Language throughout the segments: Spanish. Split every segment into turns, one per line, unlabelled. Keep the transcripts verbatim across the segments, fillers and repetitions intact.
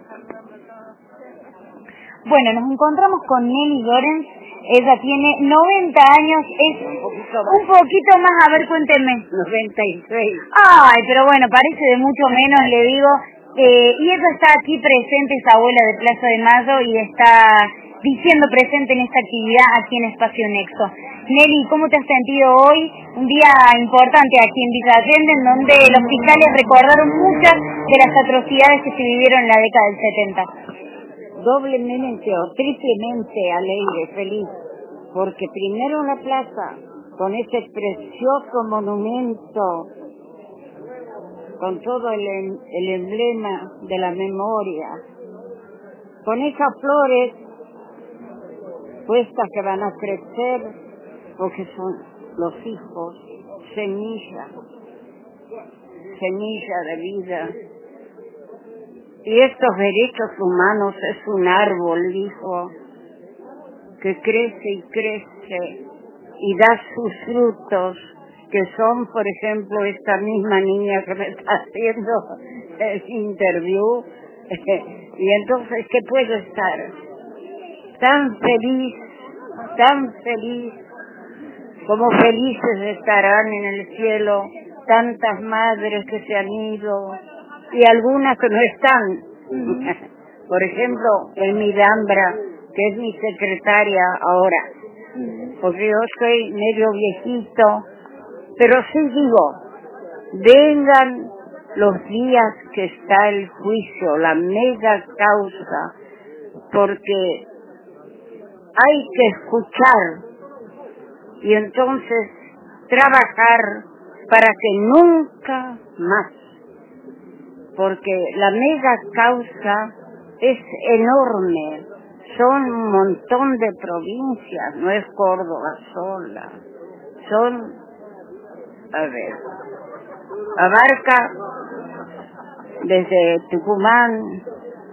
Bueno, nos encontramos con Nelly Lorenz. Ella tiene noventa años, es un poquito más, un poquito más a ver, cuénteme.
noventa y seis.
Ay, pero bueno, parece de mucho menos, le digo. Eh, y ella está aquí presente, es abuela de Plaza de Mayo, y está diciendo presente en esta actividad aquí en Espacio Nexo. Nelly, ¿cómo te has sentido hoy? Un día importante aquí en Villa Allende, en donde los fiscales recordaron muchas de las atrocidades que se vivieron en la década del setenta.
Doblemente o triplemente alegre, feliz, porque primero la plaza, con ese precioso monumento, con todo el, el emblema de la memoria, con esas flores puestas que van a crecer, porque son los hijos, semilla, semilla de vida. Y estos derechos humanos es un árbol, dijo, que crece y crece y da sus frutos, que son, por ejemplo, esta misma niña que me está haciendo el interview. Y entonces, ¿qué puedo estar? Tan feliz, tan feliz, como felices estarán en el cielo tantas madres que se han ido y algunas que no están. Uh-huh. Por ejemplo, el Mirambra, que es mi secretaria ahora, uh-huh. Porque yo soy medio viejito, pero sí digo, vengan los días que está el juicio, la mega causa, porque hay que escuchar y entonces trabajar para que nunca más, porque la mega causa es enorme, son un montón de provincias, no es Córdoba sola, son, a ver, abarca desde Tucumán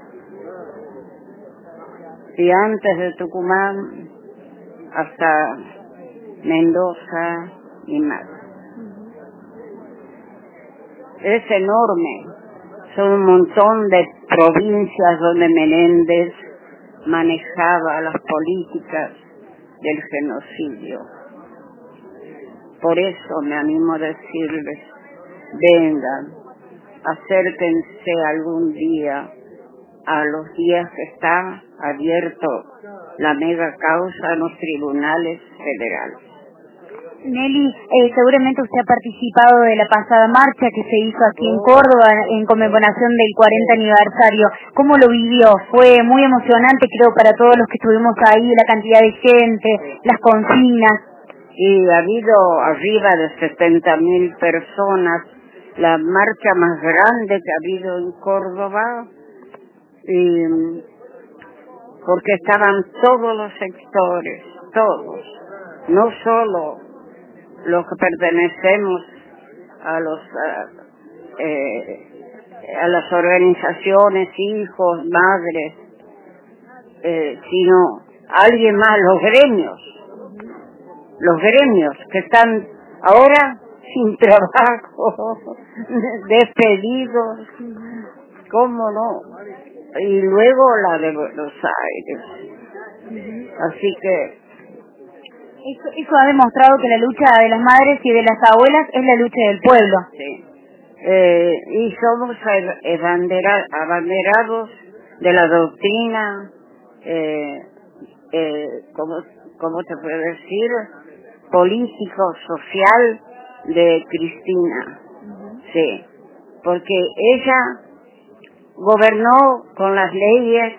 y antes de Tucumán hasta Mendoza y más. Es enorme, son un montón de provincias donde Menéndez manejaba las políticas del genocidio. Por eso me animo a decirles, vengan, acérquense algún día a los días que está abierto la mega causa en los tribunales federales.
Nelly, eh, seguramente usted ha participado de la pasada marcha que se hizo aquí en Córdoba en conmemoración del cuarenta aniversario. ¿Cómo lo vivió? Fue muy emocionante, creo, para todos los que estuvimos ahí, la cantidad de gente, las consignas.
Y ha habido arriba de setenta mil personas, la marcha más grande que ha habido en Córdoba, y porque estaban todos los sectores, todos, no solo los que pertenecemos a los a, eh, a las organizaciones, hijos, madres, eh, sino alguien más, los gremios, los gremios que están ahora sin trabajo, despedidos, ¿cómo no? Y luego la de Buenos Aires. Así que
Eso, eso ha demostrado que la lucha de las madres y de las abuelas es la lucha del pueblo.
Sí. Eh, y somos abandera, abanderados de la doctrina, eh, eh, ¿cómo, ¿cómo se puede decir? Político, social de Cristina. Uh-huh. Sí, porque ella gobernó con las leyes,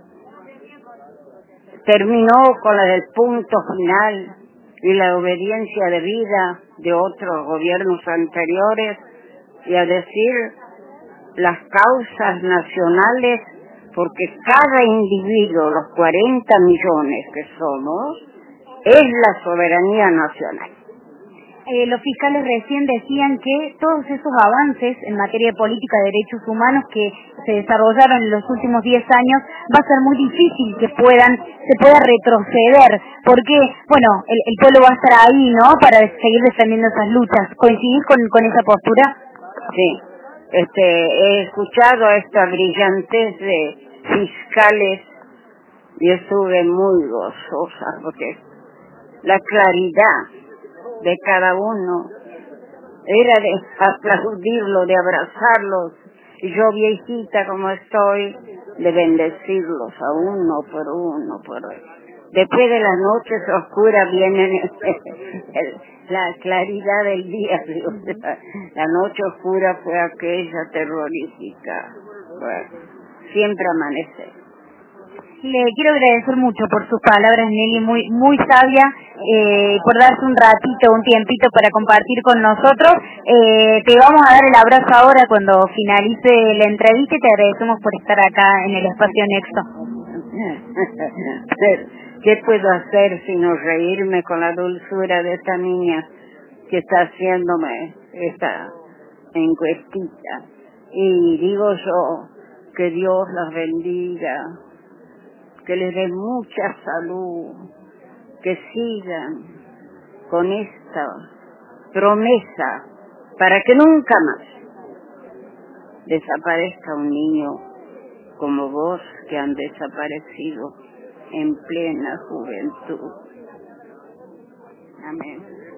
terminó con la del punto final y la obediencia debida de otros gobiernos anteriores, y a decir las causas nacionales, porque cada individuo, los cuarenta millones que somos, es la soberanía nacional.
Eh, los fiscales recién decían que todos esos avances en materia de política de derechos humanos que se desarrollaron en los últimos diez años va a ser muy difícil que puedan se pueda retroceder, porque, bueno, el, el pueblo va a estar ahí, ¿no?, para seguir defendiendo esas luchas. ¿Coincidís con, con esa postura?
Sí, este, he escuchado esta brillantez de, fiscales, y estuve muy gozosa porque la claridad de cada uno era de aplaudirlo, de abrazarlos, y yo viejita como estoy, de bendecirlos a uno por uno por uno. Después de las noches oscuras viene la claridad del día. La noche oscura fue aquella terrorífica. Bueno, siempre amanece.
Le quiero agradecer mucho por sus palabras, Nelly, muy muy sabia, eh, por darse un ratito, un tiempito para compartir con nosotros. Eh, te vamos a dar el abrazo ahora cuando finalice la entrevista y te agradecemos por estar acá en el Espacio Nexo.
¿Qué puedo hacer sino reírme con la dulzura de esta niña que está haciéndome esta encuestita? Y digo yo, que Dios las bendiga, que les dé mucha salud, que sigan con esta promesa para que nunca más desaparezca un niño como vos, que han desaparecido en plena juventud. Amén.